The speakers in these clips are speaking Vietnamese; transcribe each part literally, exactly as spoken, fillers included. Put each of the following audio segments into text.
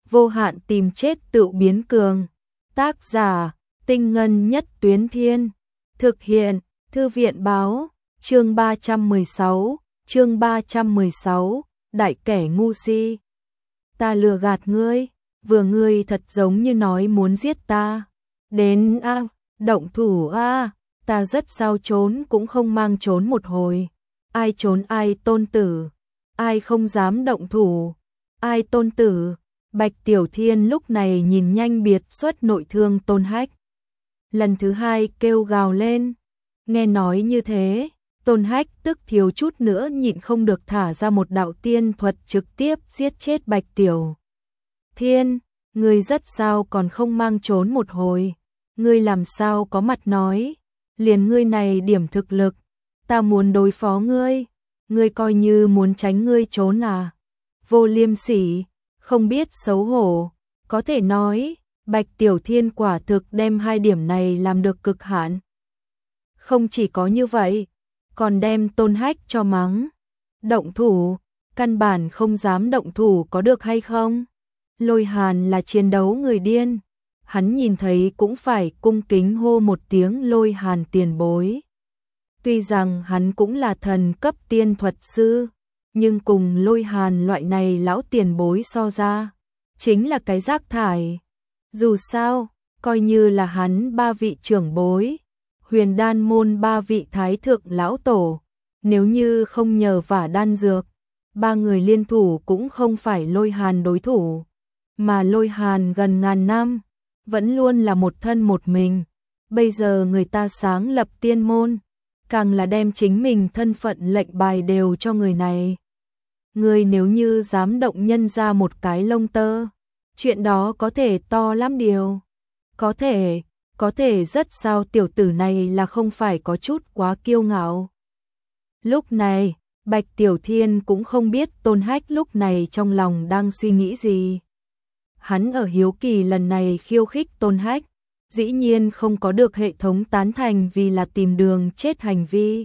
vô hạn tìm chết tự biến cường. Tác giả, Tinh Ngân Nhất Tuyến Thiên. Thực hiện, Thư viện Báo. Chương ba trăm mười sáu, chương ba trăm mười sáu, đại kẻ ngu si. Ta lừa gạt ngươi, vừa ngươi thật giống như nói muốn giết ta. Đến a, à, động thủ a, à, ta rất sao trốn cũng không mang trốn một hồi. Ai trốn ai tôn tử, ai không dám động thủ, ai tôn tử. Bạch Tiểu Thiên lúc này nhìn nhanh biệt xuất nội thương Tôn Hách. Lần thứ hai kêu gào lên, nghe nói như thế, Tôn Hách tức thiếu chút nữa nhịn không được thả ra một đạo tiên thuật trực tiếp giết chết Bạch Tiểu Thiên. Ngươi rất sao còn không mang trốn một hồi, ngươi làm sao có mặt nói, liền ngươi này điểm thực lực, ta muốn đối phó ngươi, ngươi coi như muốn tránh ngươi trốn à, vô liêm sỉ, không biết xấu hổ. Có thể nói, Bạch Tiểu Thiên quả thực đem hai điểm này làm được cực hạn. Không chỉ có như vậy, còn đem Tôn Hách cho mắng. Động thủ, căn bản không dám động thủ có được hay không? Lôi Hàn là chiến đấu người điên, hắn nhìn thấy cũng phải cung kính hô một tiếng Lôi Hàn tiền bối. Tuy rằng hắn cũng là thần cấp tiên thuật sư, nhưng cùng Lôi Hàn loại này lão tiền bối so ra, chính là cái rác thải. Dù sao, coi như là hắn ba vị trưởng bối, Huyền Đan môn ba vị thái thượng lão tổ, nếu như không nhờ vả đan dược, ba người liên thủ cũng không phải Lôi Hàn đối thủ. Mà Lôi Hàn gần ngàn năm, vẫn luôn là một thân một mình. Bây giờ người ta sáng lập tiên môn, càng là đem chính mình thân phận lệnh bài đều cho người này. Người nếu như dám động nhân ra một cái lông tơ, chuyện đó có thể to lắm điều. Có thể, có thể rất sao tiểu tử này là không phải có chút quá kiêu ngạo. Lúc này, Bạch Tiểu Thiên cũng không biết Tôn Hách lúc này trong lòng đang suy nghĩ gì. Hắn ở hiếu kỳ lần này khiêu khích Tôn Hách, dĩ nhiên không có được hệ thống tán thành vì là tìm đường chết hành vi.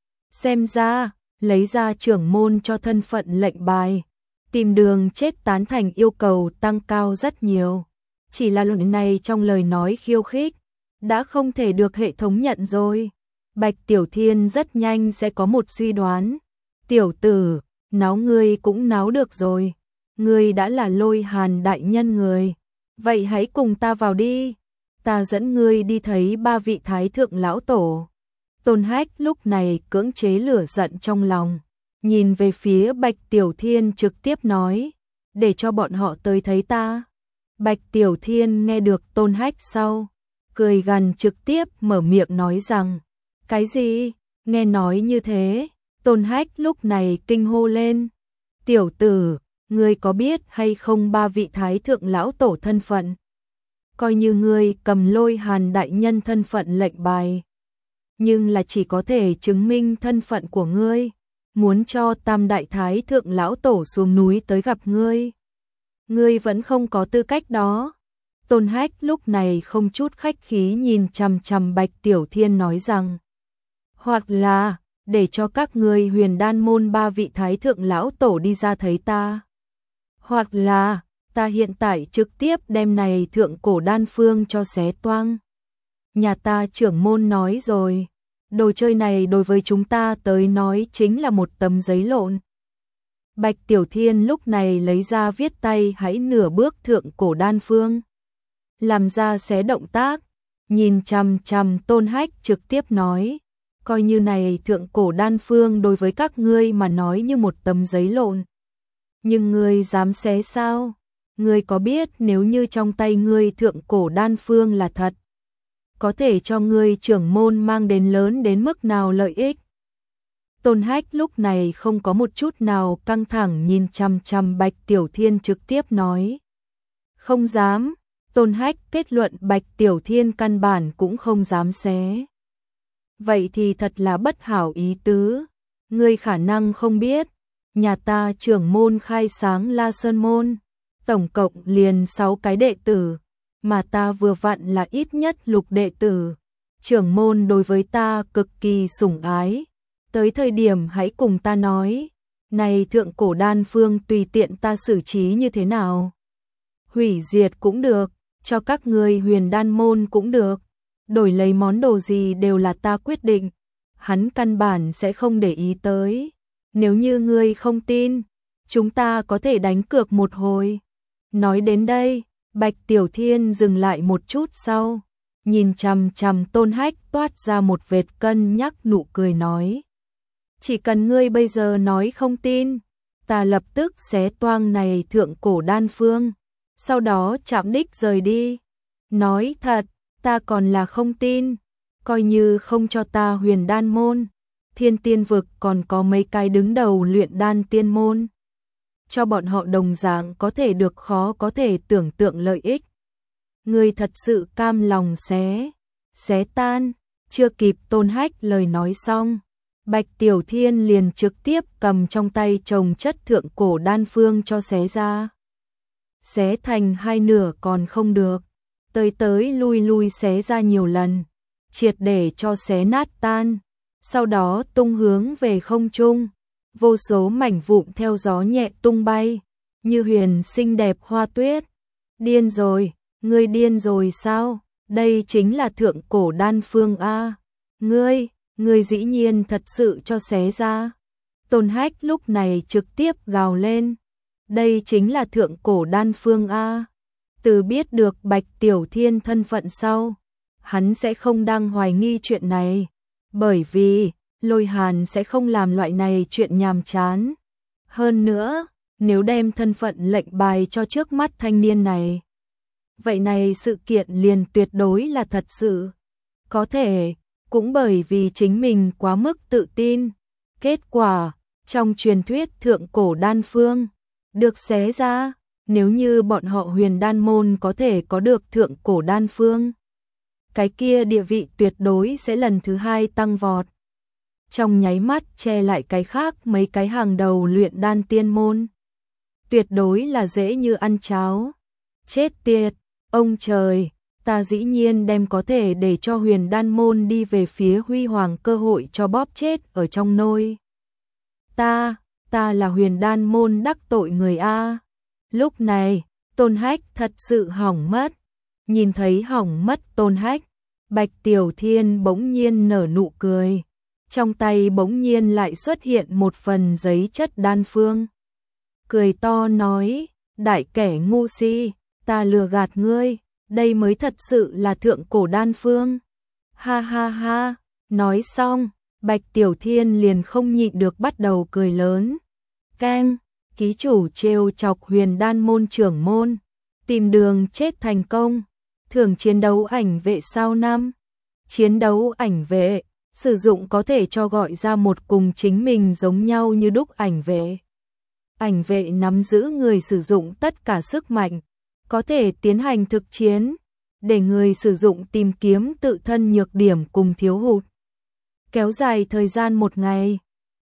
Xem ra, lấy ra trưởng môn cho thân phận lệnh bài, tìm đường chết tán thành yêu cầu tăng cao rất nhiều. Chỉ là lần này trong lời nói khiêu khích, đã không thể được hệ thống nhận rồi. Bạch Tiểu Thiên rất nhanh sẽ có một suy đoán. Tiểu tử, náo ngươi cũng náo được rồi. Ngươi đã là Lôi Hàn đại nhân người. Vậy hãy cùng ta vào đi. Ta dẫn ngươi đi thấy ba vị thái thượng lão tổ. Tôn Hách lúc này cưỡng chế lửa giận trong lòng. Nhìn về phía Bạch Tiểu Thiên trực tiếp nói. Để cho bọn họ tới thấy ta. Bạch Tiểu Thiên nghe được Tôn Hách sau, cười gằn trực tiếp mở miệng nói rằng. Cái gì? Nghe nói như thế, Tôn Hách lúc này kinh hô lên. Tiểu tử, ngươi có biết hay không ba vị thái thượng lão tổ thân phận? Coi như ngươi cầm Lôi Hàn đại nhân thân phận lệnh bài, nhưng là chỉ có thể chứng minh thân phận của ngươi, muốn cho tam đại thái thượng lão tổ xuống núi tới gặp ngươi. Ngươi vẫn không có tư cách đó. Tôn Hách lúc này không chút khách khí nhìn chằm chằm Bạch Tiểu Thiên nói rằng. Hoặc là, để cho các ngươi Huyền Đan môn ba vị thái thượng lão tổ đi ra thấy ta. Hoặc là, ta hiện tại trực tiếp đem này thượng cổ đan phương cho xé toang. Nhà ta trưởng môn nói rồi, đồ chơi này đối với chúng ta tới nói chính là một tấm giấy lộn. Bạch Tiểu Thiên lúc này lấy ra viết tay hãy nửa bước thượng cổ đan phương. Làm ra xé động tác, nhìn chằm chằm Tôn Hách trực tiếp nói. Coi như này thượng cổ đan phương đối với các ngươi mà nói như một tấm giấy lộn. Nhưng ngươi dám xé sao? Ngươi có biết nếu như trong tay ngươi thượng cổ đan phương là thật, có thể cho ngươi trưởng môn mang đến lớn đến mức nào lợi ích? Tôn Hách lúc này không có một chút nào căng thẳng nhìn chằm chằm Bạch Tiểu Thiên trực tiếp nói. Không dám, Tôn Hách kết luận Bạch Tiểu Thiên căn bản cũng không dám xé. Vậy thì thật là bất hảo ý tứ, ngươi khả năng không biết, nhà ta trưởng môn khai sáng La Sơn môn, tổng cộng liền sáu cái đệ tử, mà ta vừa vặn là ít nhất lục đệ tử. Trưởng môn đối với ta cực kỳ sủng ái, tới thời điểm hãy cùng ta nói, này thượng cổ đan phương tùy tiện ta xử trí như thế nào. hủy diệt cũng được, cho các ngươi Huyền Đan môn cũng được, đổi lấy món đồ gì đều là ta quyết định, hắn căn bản sẽ không để ý tới. Nếu như ngươi không tin, chúng ta có thể đánh cược một hồi. Nói đến đây, Bạch Tiểu Thiên dừng lại một chút sau, nhìn chằm chằm Tôn Hách toát ra một vệt cân nhắc nụ cười nói. Chỉ cần ngươi bây giờ nói không tin, ta lập tức xé toang này thượng cổ đan phương, sau đó chạm đích rời đi. Nói thật, ta còn là không tin, coi như không cho ta Huyền Đan môn, Thiên Tiên vực còn có mấy cái đứng đầu luyện đan tiên môn. Cho bọn họ đồng dạng có thể được khó có thể tưởng tượng lợi ích. Ngươi thật sự cam lòng xé, xé tan, chưa kịp Tôn Hách lời nói xong. Bạch Tiểu Thiên liền trực tiếp cầm trong tay chồng chất thượng cổ đan phương cho xé ra. Xé thành hai nửa còn không được, tới tới lui lui xé ra nhiều lần, triệt để cho xé nát tan, sau đó tung hướng về không trung, vô số mảnh vụn theo gió nhẹ tung bay, như huyền xinh đẹp hoa tuyết. Điên rồi, ngươi điên rồi sao? Đây chính là thượng cổ đan phương a. Ngươi, ngươi dĩ nhiên thật sự cho xé ra. Tôn Hách lúc này trực tiếp gào lên. Đây chính là thượng cổ đan phương a. Từ biết được Bạch Tiểu Thiên thân phận sau, hắn sẽ không đang hoài nghi chuyện này, bởi vì Lôi Hàn sẽ không làm loại này chuyện nhàm chán. Hơn nữa, nếu đem thân phận lệnh bài cho trước mắt thanh niên này, vậy này sự kiện liền tuyệt đối là thật sự. Có thể, cũng bởi vì chính mình quá mức tự tin. Kết quả, trong truyền thuyết thượng cổ đan phương, được xé ra, nếu như bọn họ Huyền Đan môn có thể có được thượng cổ đan phương, cái kia địa vị tuyệt đối sẽ lần thứ hai tăng vọt. Trong nháy mắt che lại cái khác mấy cái hàng đầu luyện đan tiên môn. Tuyệt đối là dễ như ăn cháo. Chết tiệt, ông trời, ta dĩ nhiên đem có thể để cho Huyền Đan môn đi về phía huy hoàng cơ hội cho bóp chết ở trong nôi. Ta, ta là Huyền Đan môn đắc tội người A. Lúc này, Tôn Hách thật sự hỏng mất. Nhìn thấy hỏng mất Tôn Hách, Bạch Tiểu Thiên bỗng nhiên nở nụ cười. Trong tay bỗng nhiên lại xuất hiện một phần giấy chất đan phương. Cười to nói, đại kẻ ngu si, ta lừa gạt ngươi, đây mới thật sự là thượng cổ đan phương. Ha ha ha, nói xong, Bạch Tiểu Thiên liền không nhịn được bắt đầu cười lớn. Keng, ký chủ trêu chọc Huyền Đan môn trưởng môn, tìm đường chết thành công, thưởng chiến đấu ảnh vệ sao năm. Chiến đấu ảnh vệ, sử dụng có thể cho gọi ra một cùng chính mình giống nhau như đúc ảnh vệ. Ảnh vệ nắm giữ người sử dụng tất cả sức mạnh, có thể tiến hành thực chiến, để người sử dụng tìm kiếm tự thân nhược điểm cùng thiếu hụt. Kéo dài thời gian một ngày.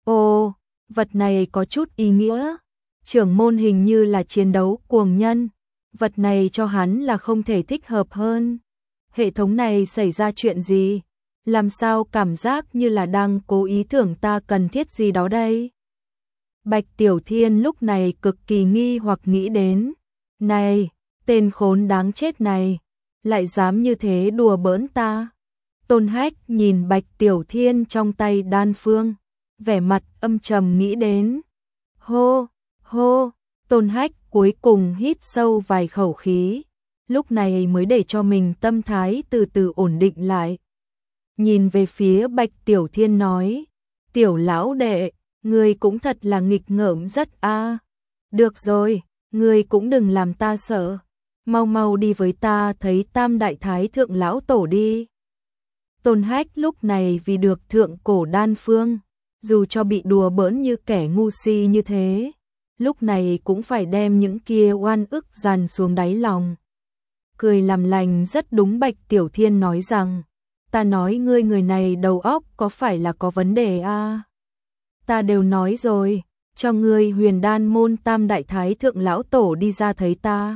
Ồ, vật này có chút ý nghĩa. Trưởng môn hình như là chiến đấu cuồng nhân. Vật này cho hắn là không thể thích hợp hơn. Hệ thống này xảy ra chuyện gì? Làm sao cảm giác như là đang cố ý thưởng ta cần thiết gì đó đây? Bạch Tiểu Thiên lúc này cực kỳ nghi hoặc nghĩ đến. Này, tên khốn đáng chết này, lại dám như thế đùa bỡn ta. Tôn Hách nhìn Bạch Tiểu Thiên trong tay đan phương, vẻ mặt âm trầm nghĩ đến. Hô, hô, Tôn Hách cuối cùng hít sâu vài khẩu khí, lúc này mới để cho mình tâm thái từ từ ổn định lại. Nhìn về phía Bạch Tiểu Thiên nói, tiểu lão đệ, ngươi cũng thật là nghịch ngợm rất a. Được rồi, ngươi cũng đừng làm ta sợ, mau mau đi với ta thấy Tam Đại Thái Thượng Lão Tổ đi. Tôn Hách lúc này vì được thượng cổ đan phương, dù cho bị đùa bỡn như kẻ ngu si như thế, lúc này cũng phải đem những kia oan ức dằn xuống đáy lòng. Cười làm lành rất đúng. Bạch Tiểu Thiên nói rằng, ta nói ngươi người này đầu óc có phải là có vấn đề a? À? Ta đều nói rồi, cho ngươi Huyền Đan môn Tam Đại Thái Thượng Lão Tổ đi ra thấy ta.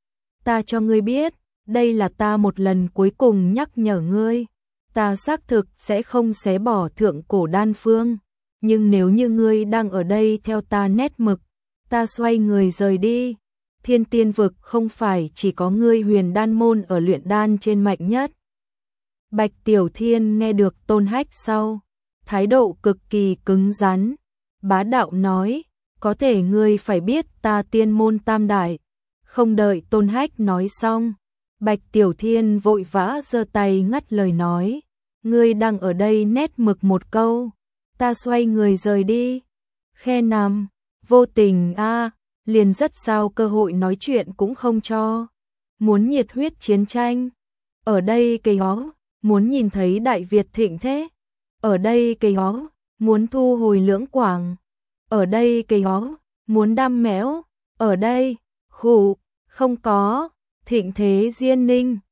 Ta cho ngươi biết, đây là ta một lần cuối cùng nhắc nhở ngươi, ta xác thực sẽ không xé bỏ thượng cổ đan phương, nhưng nếu như ngươi đang ở đây theo ta nét mực, ta xoay người rời đi, Thiên Tiên vực không phải chỉ có ngươi Huyền Đan môn ở luyện đan trên mạnh nhất. Bạch Tiểu Thiên nghe được Tôn Hách sau, thái độ cực kỳ cứng rắn, bá đạo nói, có thể ngươi phải biết ta tiên môn tam đại. Không đợi Tôn Hách nói xong, Bạch Tiểu Thiên vội vã giơ tay ngắt lời nói, ngươi đang ở đây nét mực một câu, ta xoay người rời đi. Khe nằm, vô tình a, liền rất sao cơ hội nói chuyện cũng không cho. Muốn nhiệt huyết chiến tranh, ở đây cây ó, muốn nhìn thấy Đại Việt thịnh thế, ở đây cây ó, muốn thu hồi Lưỡng Quảng, ở đây cây ó, muốn đam mẽo, ở đây, khụ, không có, thịnh thế Diên Ninh.